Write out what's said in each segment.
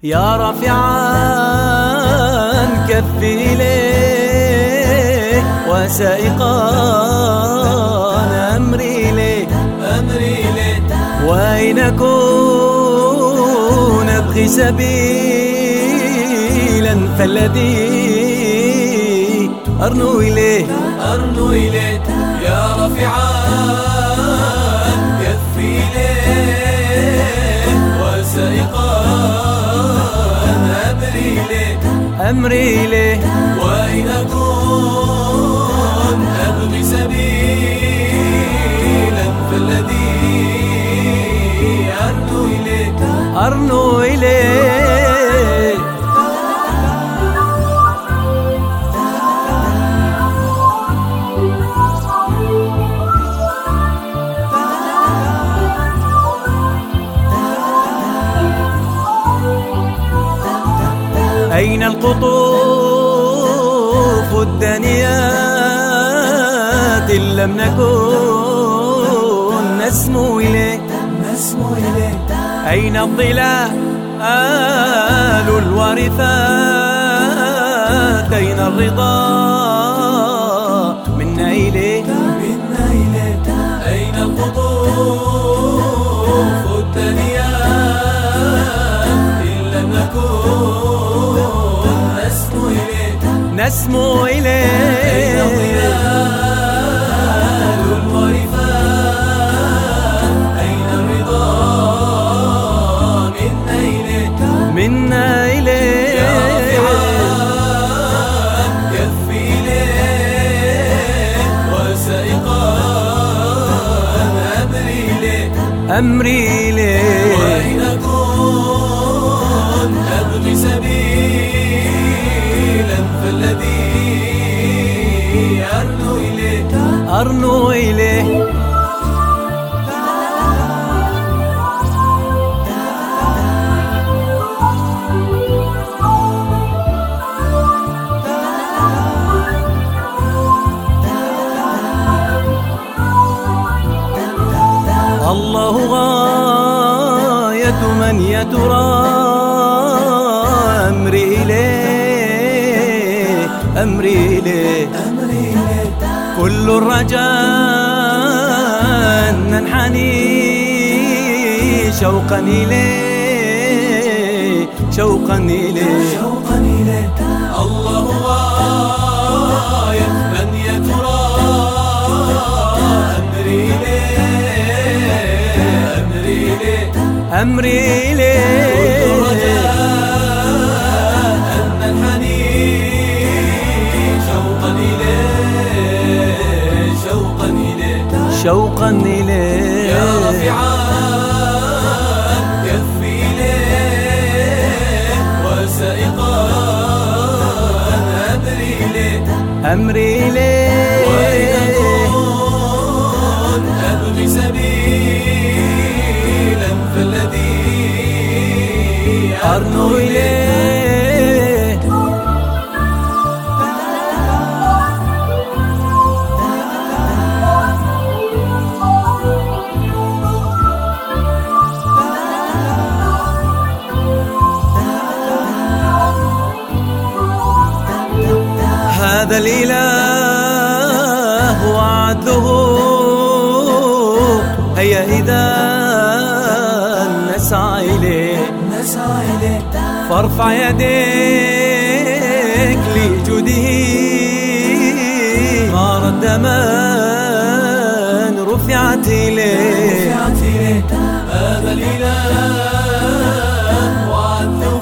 يا رافعا كفي إليه وسائقا أمري إليه وأين أكون أبغي سبيلا فالذي أرنو إليه يا رافعان كفي إليه وسائقا أمري إليه وأين أكون أبغي سبيلا فالذي أرنو إليه أين القطوف الدانيات إن لم نكن نسمو إليه أين الظلال الوارثات أين الرضا منا إليه أين القطوف الدانيات إن لم نكن نسمو إليه أين الظلال الوارثات أين الرضا منا إليه يا رافعان كفي إليه وسائقا أمري إليه وأين أكون أبغي سبيلا فالذي أرنو إليه الله غاية من يترى أمري إليه كل الرجاء ننحني شوقا إليه الله غاية من يترى أمري إليه كل رجاء أن ننحني شوقا إليه يا رافعان كفي إليه وسائقا أمري إليه وأين أكون أبغي سبيلا فالذي أرنو إليه هذا الإله وعده هيا إذا نسعى إليه فارفع يديك لجوده غار الدمان رفعت إليه هذا الإله وعده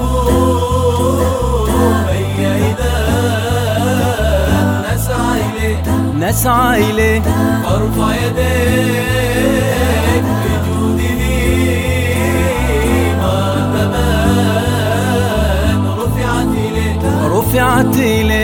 هيا إذا نسعى إليه فارفع يديك بجوده غار الدمان رفعت إليه